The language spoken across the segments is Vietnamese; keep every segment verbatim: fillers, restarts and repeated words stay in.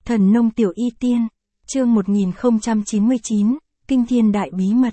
Thần nông tiểu y tiên, chương một nghìn không trăm chín mươi chín, Kinh thiên đại bí mật.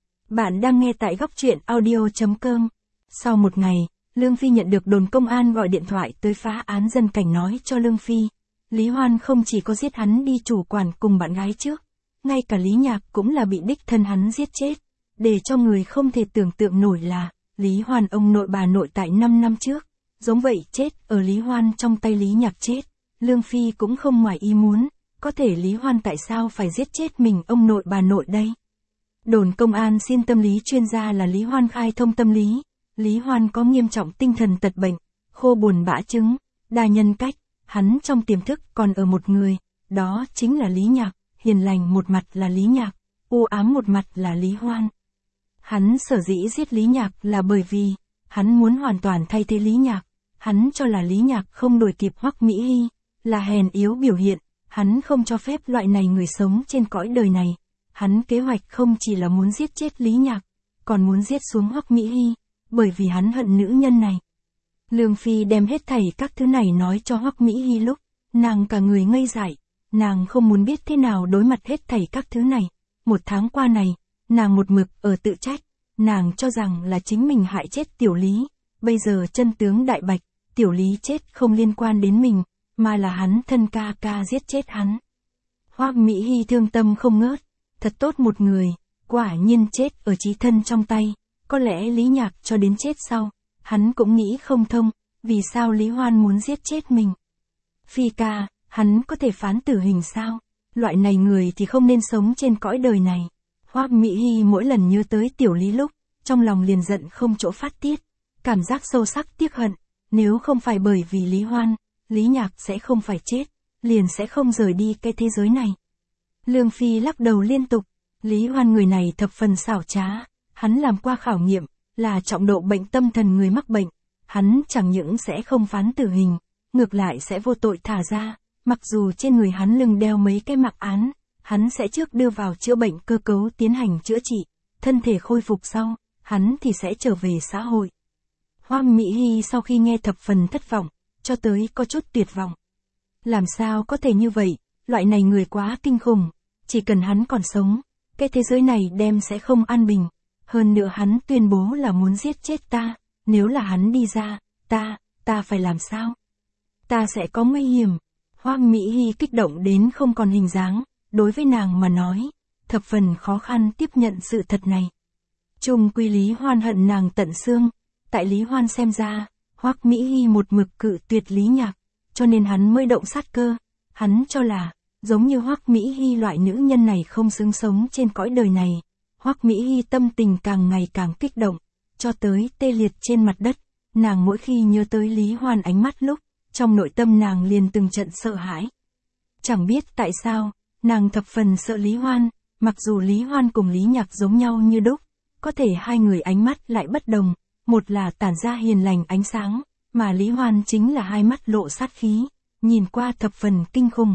Bạn đang nghe tại góc truyện audio chấm com. Sau một ngày, Lương Phi nhận được đồn công an gọi điện thoại tới phá án dân cảnh nói cho Lương Phi. Lý Hoan không chỉ có giết hắn đi chủ quản cùng bạn gái trước, ngay cả Lý Nhạc cũng là bị đích thân hắn giết chết. Để cho người không thể tưởng tượng nổi là, Lý Hoan ông nội bà nội tại năm năm trước, giống vậy chết ở Lý Hoan trong tay Lý Nhạc chết. Lương Phi cũng không ngoài ý muốn, có thể Lý Hoan tại sao phải giết chết mình ông nội bà nội đây? Đồn công an xin tâm lý chuyên gia là Lý Hoan khai thông tâm lý. Lý Hoan có nghiêm trọng tinh thần tật bệnh, khô buồn bã trứng, đa nhân cách, hắn trong tiềm thức còn ở một người, đó chính là Lý Nhạc, hiền lành một mặt là Lý Nhạc, u ám một mặt là Lý Hoan. Hắn sở dĩ giết Lý Nhạc là bởi vì, hắn muốn hoàn toàn thay thế Lý Nhạc, hắn cho là Lý Nhạc không đuổi kịp Hoắc Mỹ Hy, là hèn yếu biểu hiện, hắn không cho phép loại này người sống trên cõi đời này. Hắn kế hoạch không chỉ là muốn giết chết Lý Nhạc, còn muốn giết xuống Hoắc Mỹ Hy, bởi vì hắn hận nữ nhân này. Lương Phi đem hết thảy các thứ này nói cho Hoắc Mỹ Hy lúc, nàng cả người ngây dại, nàng không muốn biết thế nào đối mặt hết thảy các thứ này. Một tháng qua này, nàng một mực ở tự trách, nàng cho rằng là chính mình hại chết Tiểu Lý, bây giờ chân tướng đại bạch, Tiểu Lý chết không liên quan đến mình, mà là hắn thân ca ca giết chết hắn. Hoắc Mỹ Hy thương tâm không ngớt, thật tốt một người, quả nhiên chết ở chí thân trong tay, có lẽ Lý Nhạc cho đến chết sau, hắn cũng nghĩ không thông, vì sao Lý Hoan muốn giết chết mình. Phi ca, hắn có thể phán tử hình sao? Loại này người thì không nên sống trên cõi đời này. Hoắc Mỹ Hy mỗi lần nhớ tới Tiểu Lý lúc, trong lòng liền giận không chỗ phát tiết, cảm giác sâu sắc tiếc hận, nếu không phải bởi vì Lý Hoan, Lý Nhạc sẽ không phải chết, liền sẽ không rời đi cái thế giới này. Lương Phi lắc đầu liên tục, Lý Hoan người này thập phần xảo trá, hắn làm qua khảo nghiệm, là trọng độ bệnh tâm thần người mắc bệnh, hắn chẳng những sẽ không phán tử hình, ngược lại sẽ vô tội thả ra, mặc dù trên người hắn lưng đeo mấy cái mặc án, hắn sẽ trước đưa vào chữa bệnh cơ cấu tiến hành chữa trị, thân thể khôi phục sau, hắn thì sẽ trở về xã hội. Hoắc Mỹ Hy sau khi nghe thập phần thất vọng, cho tới có chút tuyệt vọng. Làm sao có thể như vậy, loại này người quá kinh khủng, chỉ cần hắn còn sống, cái thế giới này đem sẽ không an bình, hơn nữa hắn tuyên bố là muốn giết chết ta, nếu là hắn đi ra, ta, ta phải làm sao? Ta sẽ có nguy hiểm. Hoắc Mỹ Hy kích động đến không còn hình dáng, đối với nàng mà nói, thập phần khó khăn tiếp nhận sự thật này. Chung quy Lý Hoan hận nàng tận xương, tại Lý Hoan xem ra, Hoắc Mỹ Hy một mực cự tuyệt Lý Nhạc, cho nên hắn mới động sát cơ, hắn cho là, giống như Hoắc Mỹ Hy loại nữ nhân này không xứng sống trên cõi đời này. Hoắc Mỹ Hy tâm tình càng ngày càng kích động, cho tới tê liệt trên mặt đất, nàng mỗi khi nhớ tới Lý Hoan ánh mắt lúc, trong nội tâm nàng liền từng trận sợ hãi. Chẳng biết tại sao, nàng thập phần sợ Lý Hoan, mặc dù Lý Hoan cùng Lý Nhạc giống nhau như đúc, có thể hai người ánh mắt lại bất đồng, một là tản ra hiền lành ánh sáng, mà Lý Hoan chính là hai mắt lộ sát khí, nhìn qua thập phần kinh khủng.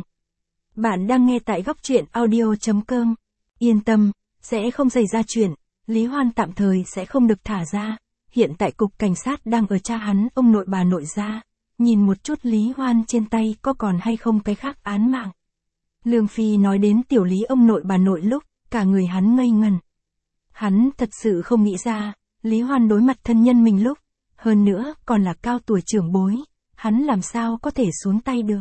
Bạn đang nghe tại góc truyện audio chấm com. Yên tâm, sẽ không xảy ra chuyện, Lý Hoan tạm thời sẽ không được thả ra, hiện tại cục cảnh sát đang ở tra hắn ông nội bà nội ra, nhìn một chút Lý Hoan trên tay có còn hay không cái khác án mạng. Lương Phi nói đến Tiểu Lý ông nội bà nội lúc, cả người hắn ngây ngần. Hắn thật sự không nghĩ ra, Lý Hoan đối mặt thân nhân mình lúc, hơn nữa còn là cao tuổi trưởng bối, hắn làm sao có thể xuống tay được.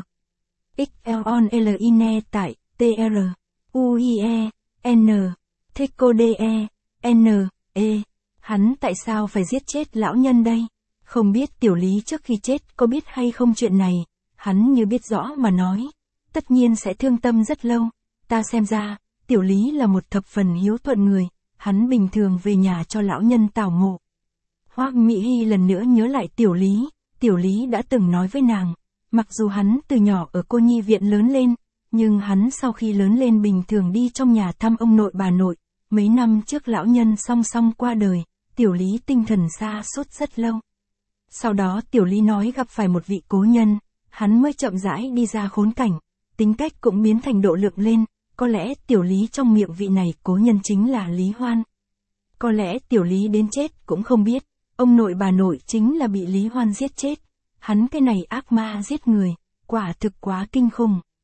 ích lờ on lờ ine tại T R U I E N Theco D E N E hắn tại sao phải giết chết lão nhân đây? Không biết Tiểu Lý trước khi chết có biết hay không chuyện này, hắn như biết rõ mà nói, tất nhiên sẽ thương tâm rất lâu. Ta xem ra, Tiểu Lý là một thập phần hiếu thuận người, hắn bình thường về nhà cho lão nhân tảo mộ. Hoắc Mỹ Hy lần nữa nhớ lại Tiểu Lý, Tiểu Lý đã từng nói với nàng, mặc dù hắn từ nhỏ ở cô nhi viện lớn lên, nhưng hắn sau khi lớn lên bình thường đi trong nhà thăm ông nội bà nội, mấy năm trước lão nhân song song qua đời, Tiểu Lý tinh thần sa sút rất lâu. Sau đó Tiểu Lý nói gặp phải một vị cố nhân, hắn mới chậm rãi đi ra khốn cảnh, tính cách cũng biến thành độ lượng lên, có lẽ Tiểu Lý trong miệng vị này cố nhân chính là Lý Hoan. Có lẽ Tiểu Lý đến chết cũng không biết, ông nội bà nội chính là bị Lý Hoan giết chết, hắn cái này ác ma giết người, quả thực quá kinh khủng.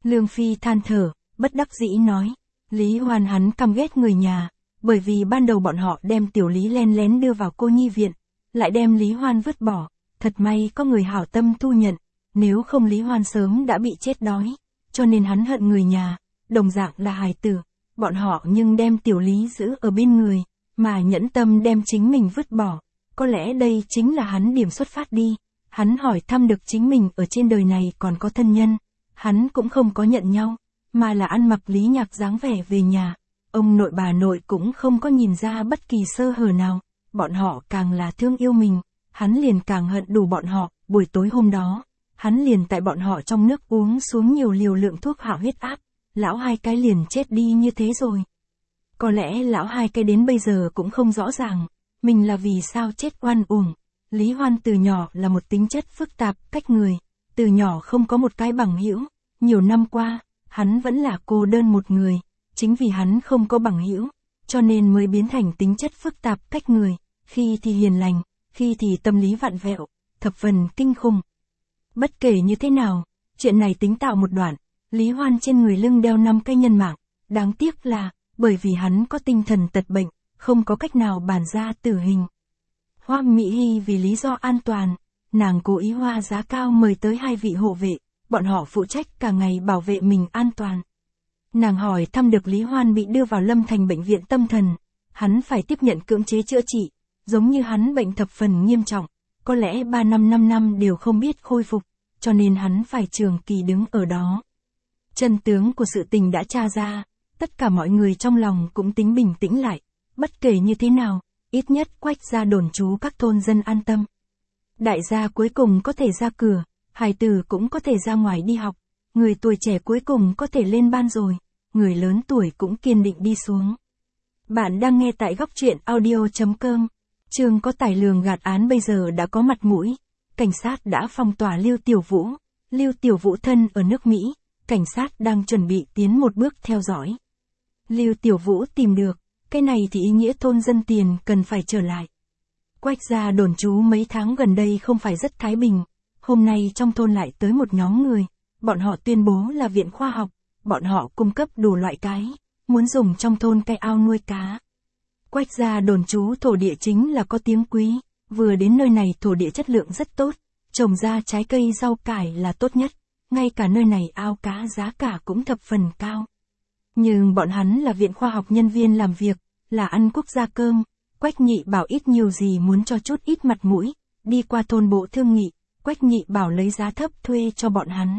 Lương Phi than thở, bất đắc dĩ nói. Lý Hoan hắn căm ghét người nhà, bởi vì ban đầu bọn họ đem tiểu Lý len lén đưa vào cô nhi viện, lại đem Lý Hoan vứt bỏ, thật may có người hảo tâm thu nhận, nếu không Lý Hoan sớm đã bị chết đói, cho nên hắn hận người nhà, đồng dạng là hài tử, bọn họ nhưng đem tiểu Lý giữ ở bên người, mà nhẫn tâm đem chính mình vứt bỏ, có lẽ đây chính là hắn điểm xuất phát đi, hắn hỏi thăm được chính mình ở trên đời này còn có thân nhân, hắn cũng không có nhận nhau, mà là ăn mặc Lý Nhạc dáng vẻ về nhà, ông nội bà nội cũng không có nhìn ra bất kỳ sơ hở nào, bọn họ càng là thương yêu mình, hắn liền càng hận đủ bọn họ, buổi tối hôm đó, hắn liền tại bọn họ trong nước uống xuống nhiều liều lượng thuốc hạ huyết áp, lão hai cái liền chết đi như thế rồi. Có lẽ lão hai cái đến bây giờ cũng không rõ ràng, mình là vì sao chết oan uổng. Lý Hoan từ nhỏ là một tính chất phức tạp, cách người, từ nhỏ không có một cái bằng hữu, nhiều năm qua, hắn vẫn là cô đơn một người, chính vì hắn không có bằng hữu, cho nên mới biến thành tính chất phức tạp cách người, khi thì hiền lành, khi thì tâm lý vặn vẹo, thập phần kinh khủng. Bất kể như thế nào, chuyện này tính tạo một đoạn, Lý Hoan trên người lưng đeo năm cây nhân mạng, đáng tiếc là, bởi vì hắn có tinh thần tật bệnh, không có cách nào bàn ra tử hình. Hoa Mỹ Hy vì lý do an toàn, nàng cố ý hoa giá cao mời tới hai vị hộ vệ, bọn họ phụ trách cả ngày bảo vệ mình an toàn. Nàng hỏi thăm được Lý Hoan bị đưa vào Lâm Thành bệnh viện tâm thần, hắn phải tiếp nhận cưỡng chế chữa trị, giống như hắn bệnh thập phần nghiêm trọng, có lẽ ba năm năm năm đều không biết khôi phục, cho nên hắn phải trường kỳ đứng ở đó. Chân tướng của sự tình đã tra ra, tất cả mọi người trong lòng cũng tính bình tĩnh lại, bất kể như thế nào, ít nhất Quách gia đồn trú các thôn dân an tâm. Đại gia cuối cùng có thể ra cửa, hài tử cũng có thể ra ngoài đi học, người tuổi trẻ cuối cùng có thể lên ban rồi, người lớn tuổi cũng kiên định đi xuống. Bạn đang nghe tại góc truyện audio chấm com. Chương có tài lường gạt án bây giờ đã có mặt mũi, cảnh sát đã phong tỏa Lưu Tiểu Vũ, Lưu Tiểu Vũ thân ở nước Mỹ, cảnh sát đang chuẩn bị tiến một bước theo dõi. Lưu Tiểu Vũ tìm được, cái này thì ý nghĩa thôn dân tiền cần phải trở lại. Quách gia đồn trú mấy tháng gần đây không phải rất thái bình, hôm nay trong thôn lại tới một nhóm người, bọn họ tuyên bố là viện khoa học, bọn họ cung cấp đủ loại cái, muốn dùng trong thôn cây ao nuôi cá. Quách gia đồn trú thổ địa chính là có tiếng quý, vừa đến nơi này thổ địa chất lượng rất tốt, trồng ra trái cây rau cải là tốt nhất, ngay cả nơi này ao cá giá cả cũng thập phần cao. Nhưng bọn hắn là viện khoa học nhân viên làm việc, là ăn quốc gia cơm, Quách Nhị Bảo ít nhiều gì muốn cho chút ít mặt mũi, đi qua thôn bộ thương nghị, Quách Nhị Bảo lấy giá thấp thuê cho bọn hắn.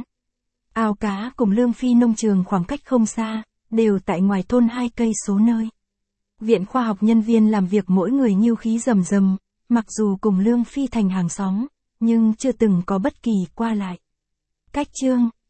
Ao cá cùng Lương Phi nông trường khoảng cách không xa, đều tại ngoài thôn hai cây số nơi. Viện khoa học nhân viên làm việc mỗi người nhiêu khí rầm rầm, mặc dù cùng Lương Phi thành hàng xóm, nhưng chưa từng có bất kỳ qua lại. Cách chương